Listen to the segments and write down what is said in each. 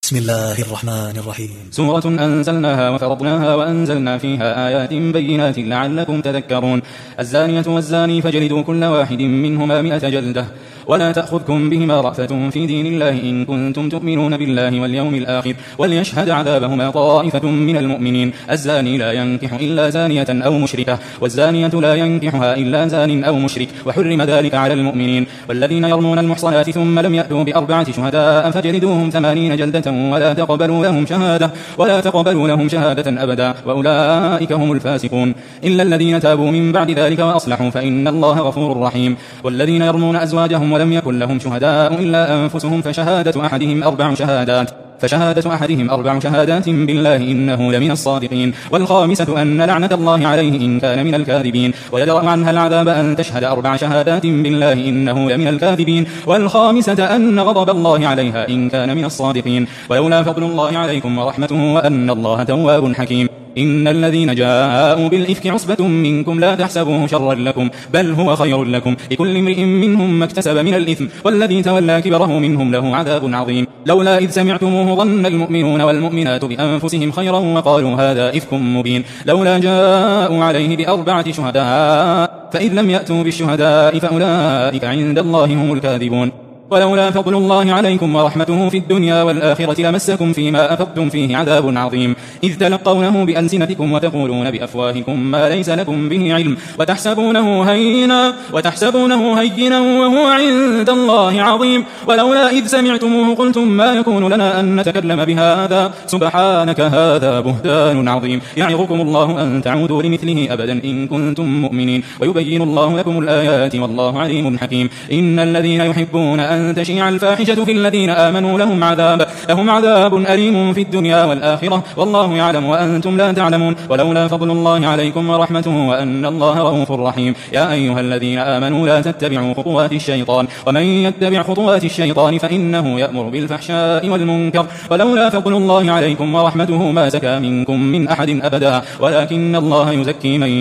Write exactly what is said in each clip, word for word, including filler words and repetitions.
بسم الله الرحمن الرحيم. سورة أنزلناها وفرضناها وأنزلنا فيها آيات بينات لعلكم تذكرون. الزانية والزاني فاجلدوا كل واحد منهما مئة جلدة ولا تأخذكم بهما رأفة في دين الله إن كنتم تؤمنون بالله واليوم الآخر وليشهد عذابهما طائفة من المؤمنين. الزاني لا ينكح إلا زانية أو مشركة والزانية لا ينكحها إلا زان أو مشرك وحرم ذلك على المؤمنين. والذين يرمون المحصنات ثم لم يأتوا بأربعة شهداء فجلدوهم ثمانين جلدة ولا تقبلوا لهم شهادة ولا تقبلوا لهم شهادة أبدا وأولئك هم الفاسقون إلا الذين تابوا من بعد ذلك وأصلحوا فإن الله غفور رحيم. والذين يرمون أزواجهم ولم يكن لهم شهداء إلا أنفسهم فشهادة أحدهم أربع شهادات فشهادة أحدهم أربع شهادات بالله إنه لمن الصادقين. والخامسة أن لعنة الله عليه إن كان من الكاذبين. ويدرأ عنها العذاب أن تشهد أربع شهادات بالله إنه لمن الكاذبين. والخامسة أن غضب الله عليها إن كان من الصادقين. ولولا فضل الله عليكم ورحمته وأن الله تواب حكيم. إن الذين جاءوا بالإفك عصبة منكم لا تحسبوه شرا لكم بل هو خير لكم لكل امرئ منهم ما اكتسب من الإثم والذي تولى كبره منهم له عذاب عظيم. لولا إذ سمعتموه ظن المؤمنون والمؤمنات بأنفسهم خيرا وقالوا هذا إفك مبين. لولا جاءوا عليه بأربعة شهداء فإذ لم يأتوا بالشهداء فأولئك عند الله هم الكاذبون. ولولا فضل الله عليكم ورحمته في الدنيا والآخرة لمسكم فيما أفضتم فيه عذاب عظيم إذ تلقونه بألسنتكم وتقولون بأفواهكم ما ليس لكم به علم وتحسبونه هينا وتحسبونه هينا وهو عند الله عظيم. ولولا إذ سمعتموه قلتم ما يكون لنا أن نتكلم بهذا سبحانك هذا بهتان عظيم. يعظكم الله أن تعودوا لمثله أبدا إن كنتم مؤمنين ويبين الله لكم الآيات والله عليم حكيم. إن الذين يحبون أن أن تشيع الفاحشة في الذين آمنوا لهم عذاب لهم عذاب أليم في الدنيا والآخرة والله يعلم وأنتم لا تعلمون. ولولا فضل الله عليكم ورحمته وأن الله رؤوف رحيم. يا أيها الذين آمنوا لا تتبعوا خطوات الشيطان ومن يتبع خطوات الشيطان فإنه يأمر بالفحشاء والمنكر. ولولا فضل الله عليكم ورحمته ما زكى منكم من أحد أبدا ولكن الله يزكي من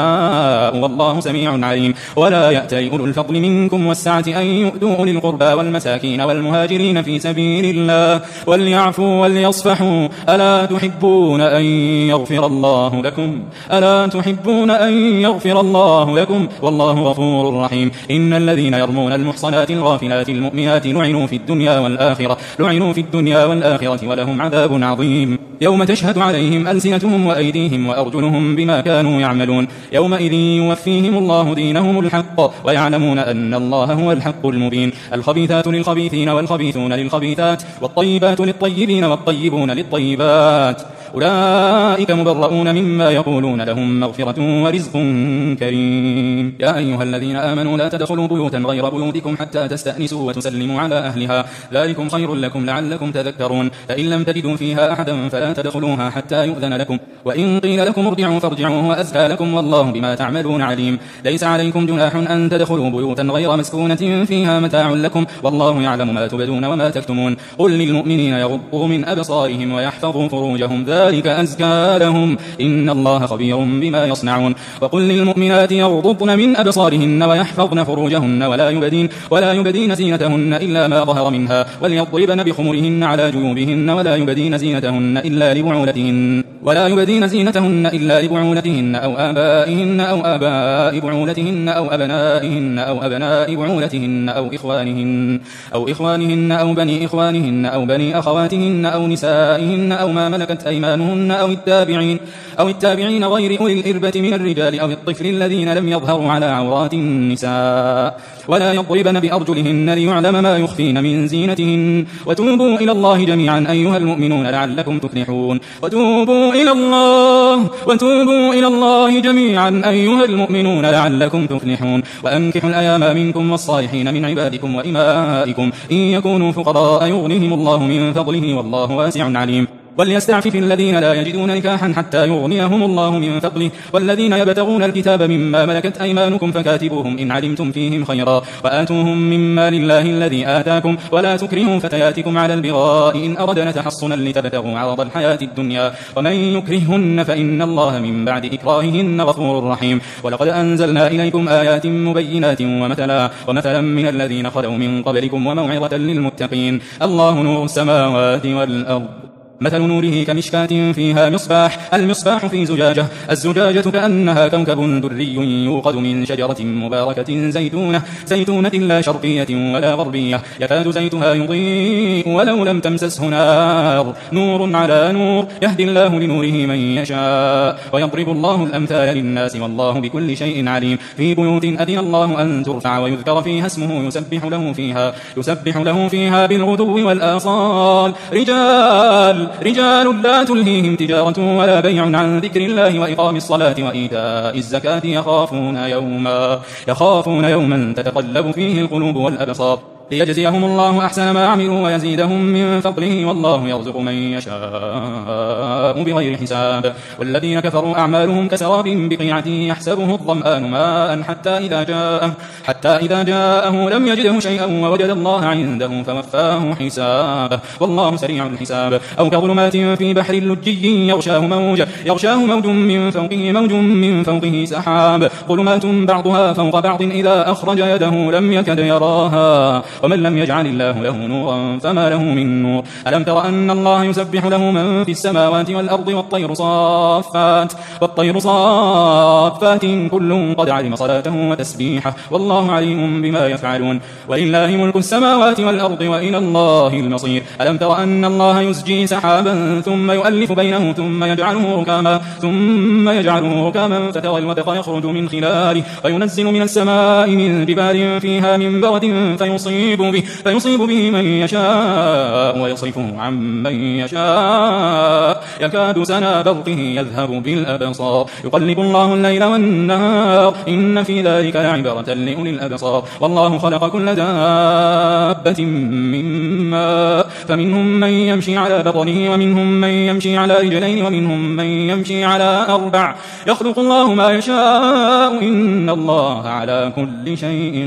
يشاء والله سميع عليم. ولا يأتل أولو الفضل منكم والسعة أن يؤتوا أولي القربى والمساكين والمهاجرين في سبيل الله وليعفوا وليصفحوا ألا تحبون أن يغفر الله لكم ألا تحبون أن يغفر الله لكم والله غفور رحيم. إن الذين يرمون المحصنات الغافلات المؤمنات لعنوا في الدنيا والآخرة لعنوا في الدنيا والآخرة ولهم عذاب عظيم يوم تشهد عليهم ألسنتهم وأيديهم وأرجلهم بما كانوا يعملون. يومئذ يوفيهم الله دينهم الحق ويعلمون أن الله هو الحق المبين. الخبيثات للخبيثين والخبيثون للخبيثات والطيبات للطيبين والطيبون للطيبات أولئك مبرؤون مما يقولون لهم مغفرة ورزق كريم. يا أيها الذين آمنوا لا تدخلوا بيوتا غير بيوتكم حتى تستأنسوا وتسلموا على أهلها ذلكم خير لكم لعلكم تذكرون. فإن لم تجدوا فيها أحدا فلا تدخلوها حتى يؤذن لكم وإن قيل لكم ارجعوا فارجعوا وأزكى لكم والله بما تعملون عليم. ليس عليكم جناح أن تدخلوا بيوتا غير مسكونة فيها متاع لكم والله يعلم ما تبدون وما تكتمون. قل للمؤمنين يغضوا من أبصارهم ويحفظوا فروجهم ذلك أزكى لهم إن الله خبير بما يصنعون. وقل للمؤمنات يغضضن من أبصارهن ويحفظن فروجهن ولا يبدين ولا يبدين زينتهن إلا ما ظهر منها وليضربن بخمرهن على جيوبهن ولا يبدين زينتهن إلا لبعولتهن ولا يبدين زينتهن إلا لبعولتهن أو آبائهن أو آباء بعولتهن أو أبنائهن أو أبناء بعولتهن أو إخوانهن أو إخوانهن أو بني إخوانهن أو بني أخواتهن أو نسائهن أو ما ملكت أيمانهن أو التابعين أو التابعين غير أولي الإربة من الرجال أو الطفل الذين لم يظهروا على عورات النساء ولا يضربن بأرجلهن ليعلم ما يخفين من زينتهن. وتوبوا إلى الله جميعا أيها المؤمنون لعلكم تفلحون. وتوبوا إلى الله وتوبوا إلى الله جميعا أيها المؤمنون لعلكم تفلحون. وأنكحوا الأيام منكم والصالحين من عبادكم وإمائكم إن يكونوا فقراء يغنيهم الله من فضله والله واسع عليم. وليستعفف الذين لا يجدون نكاحا حتى يغنيهم الله من فضله والذين يبتغون الكتاب مما ملكت أيمانكم فكاتبوهم إن علمتم فيهم خيرا وآتوهم مما لله الذي آتاكم ولا تكرهوا فتياتكم على البغاء إن أردنا تحصنا لتبتغوا عرض الحياة الدنيا ومن يكرهن فإن الله من بعد إكراههن غفور رحيم. ولقد أنزلنا إليكم آيات مبينات ومثلا ومثلا من الذين خلوا من قبلكم وموعظة للمتقين. الله نور السماوات والأرض مثل نوره كمشكاة فيها مصباح المصباح في زجاجة الزجاجة كأنها كوكب دري يوقد من شجرة مباركة زيتونة زيتونة لا شرقية ولا غربية يكاد زيتها يضيء ولو لم تمسسه نار نور على نور يهدي الله لنوره من يشاء ويضرب الله الأمثال للناس والله بكل شيء عليم. في بيوت أذن الله أن ترفع ويذكر فيها اسمه يسبح له فيها يسبح له فيها بالغدو والآصال رجال رجال لا تلهيهم تجارة ولا بيع عن ذكر الله وإقام الصلاة وإيتاء الزكاة يخافون يوما يخافون يوما تتقلب فيه القلوب والأبصار ليجزيهم الله أحسن ما عملوا ويزيدهم من فضله والله يرزق من يشاء بغير حساب. والذين كفروا أعمالهم كسراب بقيعة يحسبه الظمآن ماء حتى إذا جاءه حتى إذا جاءه لم يجده شيئا ووجد الله عنده فوفاه حسابه والله سريع الحساب. أو كظلمات في بحر لجي يغشاه موج يغشاه موج من فوقه موج من فوقه سحاب ظلمات بعضها فوق بعض إذا أخرج يده لم يكد يراها ومن لم يجعل الله له نورا فما له من نور. ألم تر أن الله يسبح له من في السماوات والأرض والطير صافات والطير صافات كل قد علم صلاته وتسبيحه والله عليم بما يفعلون. ولله ملك السماوات والأرض وإلى الله المصير. ألم تر أن الله يسجي سحابا ثم يؤلف بينه ثم يجعله ركاما ثم يجعله ركاما فترى الودق يخرج من خلاله وينزل من السماء من جبال فيها من برد فيصيب به فيصيب به من يشاء ويصرفه عن من يشاء يكاد سنا برقه يذهب بالأبصار يقلب الله الليل والنهار إن في ذلك لعبرة لأولي الأبصار. والله خلق كل دابة من ماء فمنهم من يمشي على بطنه ومنهم من يمشي على رجلين ومنهم من يمشي على أربع يخلق الله ما يشاء إن الله على كل شيء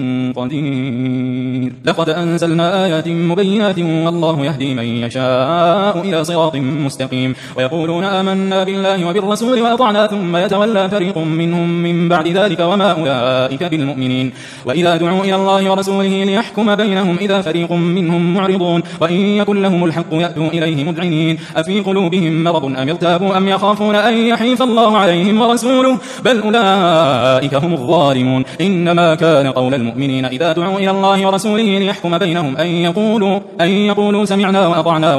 قدير. لقد أنزلنا آيات مبينات والله يهدي من يشاء إلى صراط مستقيم. ويقولون آمنا بالله وبالرسول وأطعنا ثم يتولى فريق منهم من بعد ذلك وما أولئك بالمؤمنين. وإذا دعوا إلى الله ورسوله ليحكم بينهم إذا فريق منهم معرضون وإن يكن لهم الحق يأتوا إليه مذعنين أفي قلوبهم مرض أم ارتابوا أم يخافون أن يحيف الله عليهم ورسوله بل أولئك هم الظالمون. إنما كان قول المؤمنين إذا دعوا إلى الله ورسوله ليحكم بينهم أن يقولوا, أن يقولوا سمعنا وأطعنا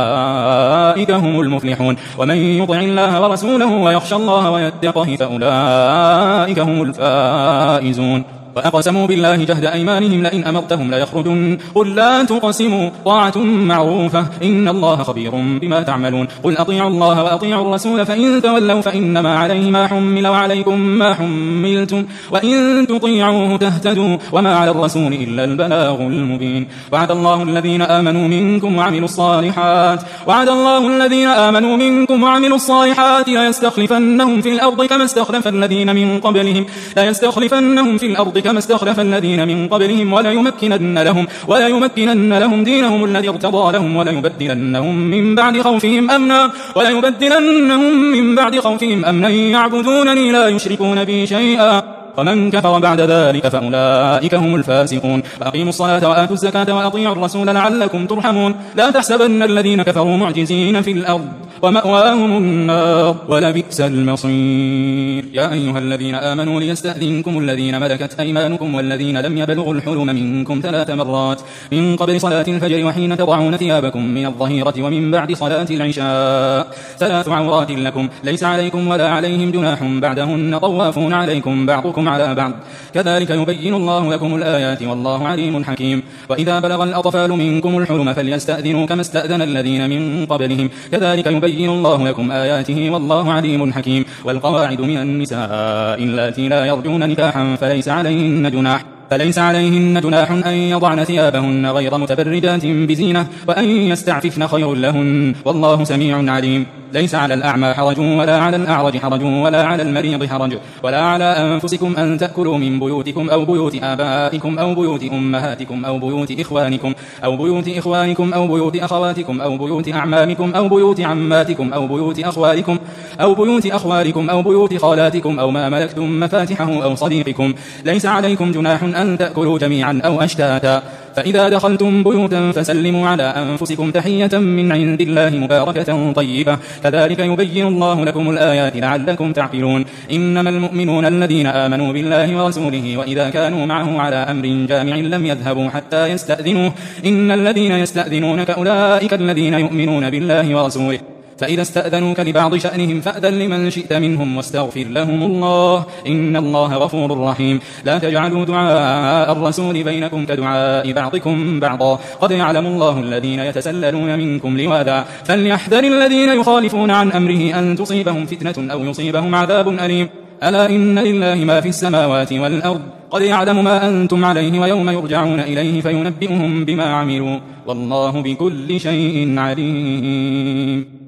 وأولئك هم المفلحون. ومن يطع الله ورسوله ويخشى الله ويتقه فأولئك هم الفائزون. وأقسموا بالله جهد أيمانهم لئن أمرتهم ليخرجن قل لا تقسموا طاعة معروفة إن الله خبير بما تعملون. قل أطيعوا الله وأطيعوا الرسول فإن تولوا فإنما عليه ما حمل وعليكم ما حملتم وإن تطيعوه تهتدوا وما على الرسول إلا البلاغ المبين. وعد الله الذين آمنوا منكم وعملوا الصالحات وعد الله الذين آمنوا منكم وعملوا الصالحات ليستخلفنهم في الأرض كما استخلف الذين من قبلهم لا يستخلفنهم في الأرض كما استخلف الذين من قبلهم ولا يمكنن لهم ولا يمكنن لهم دينهم الذي ارتضى لهم ولا يبدلنهم من بعد خوفهم أمنا ولا يبدلنهم من بعد خوفهم أمنا يعبدونني لا يشركون بي شيئا ومن كفر بعد ذلك فأولئك هم الفاسقون. فأقيموا الصلاة وآتوا الزكاة وأطيعوا الرسول لعلكم ترحمون. لا تحسبن الذين كفروا معجزين في الأرض ومأواهم النار ولبئس المصير. يا أيها الذين آمنوا ليستأذنكم الذين ملكت أيمانكم والذين لم يبلغوا الحلم منكم ثلاث مرات من قبل صلاة الفجر وحين تضعون ثيابكم من الظهيرة ومن بعد صلاة العشاء ثلاث عورات لكم ليس عليكم ولا عليهم جناح بعدهن طوافون عليكم بعضكم على بعض كذلك يبين الله لكم الآيات والله عليم حكيم. وإذا بلغ الأطفال منكم الحلم فليستأذنوا كما استأذن الذين من قبلهم كذلك يبين الله لكم آياته والله عليم حكيم. والقواعد من النساء اللاتي لا يرجون نكاحا فليس عليهن جناح فليس عليهن جناح أن يضعن ثيابهن غير متبرجات بزينة، وأن يستعففن خير لهن، والله سميع عليم. ليس على الأعمى حرج ولا على الأعرج حرج ولا على المريض حرج ولا على أنفسكم أن تأكلوا من بيوتكم أو بيوت آبائكم أو بيوت أمهاتكم أو بيوت إخوانكم أو بيوت إخوانكم أو بيوت أخواتكم أو بيوت أعمامكم أو بيوت عماتكم أو بيوت أخوالكم أو بيوت أخوالكم أو بيوت خالاتكم أو ما ملكتم مفاتحه أو صديقكم. ليس عليكم جناح أن تأكلوا جميعا أو أشتاتا، فإذا دخلتم بيوتا فسلموا على أنفسكم تحية من عند الله مباركة طيبة، كذلك يبين الله لكم الآيات لعلكم تعقلون. إنما المؤمنون الذين آمنوا بالله ورسوله وإذا كانوا معه على أمر جامع لم يذهبوا حتى يستأذنوه، إن الذين يستأذنونك أولئك الذين يؤمنون بالله ورسوله، فإذا استأذنوك لبعض شأنهم فأذن لمن شئت منهم واستغفر لهم الله، إن الله غفور رحيم. لا تجعلوا دعاء الرسول بينكم كدعاء بعضكم بعضا، قد يعلم الله الذين يتسللون منكم لواذا، فليحذر الذين يخالفون عن أمره أن تصيبهم فتنة أو يصيبهم عذاب أليم. ألا إن لله ما في السماوات والأرض، قد يعلم ما أنتم عليه ويوم يرجعون إليه فينبئهم بما عملوا، والله بكل شيء عليم.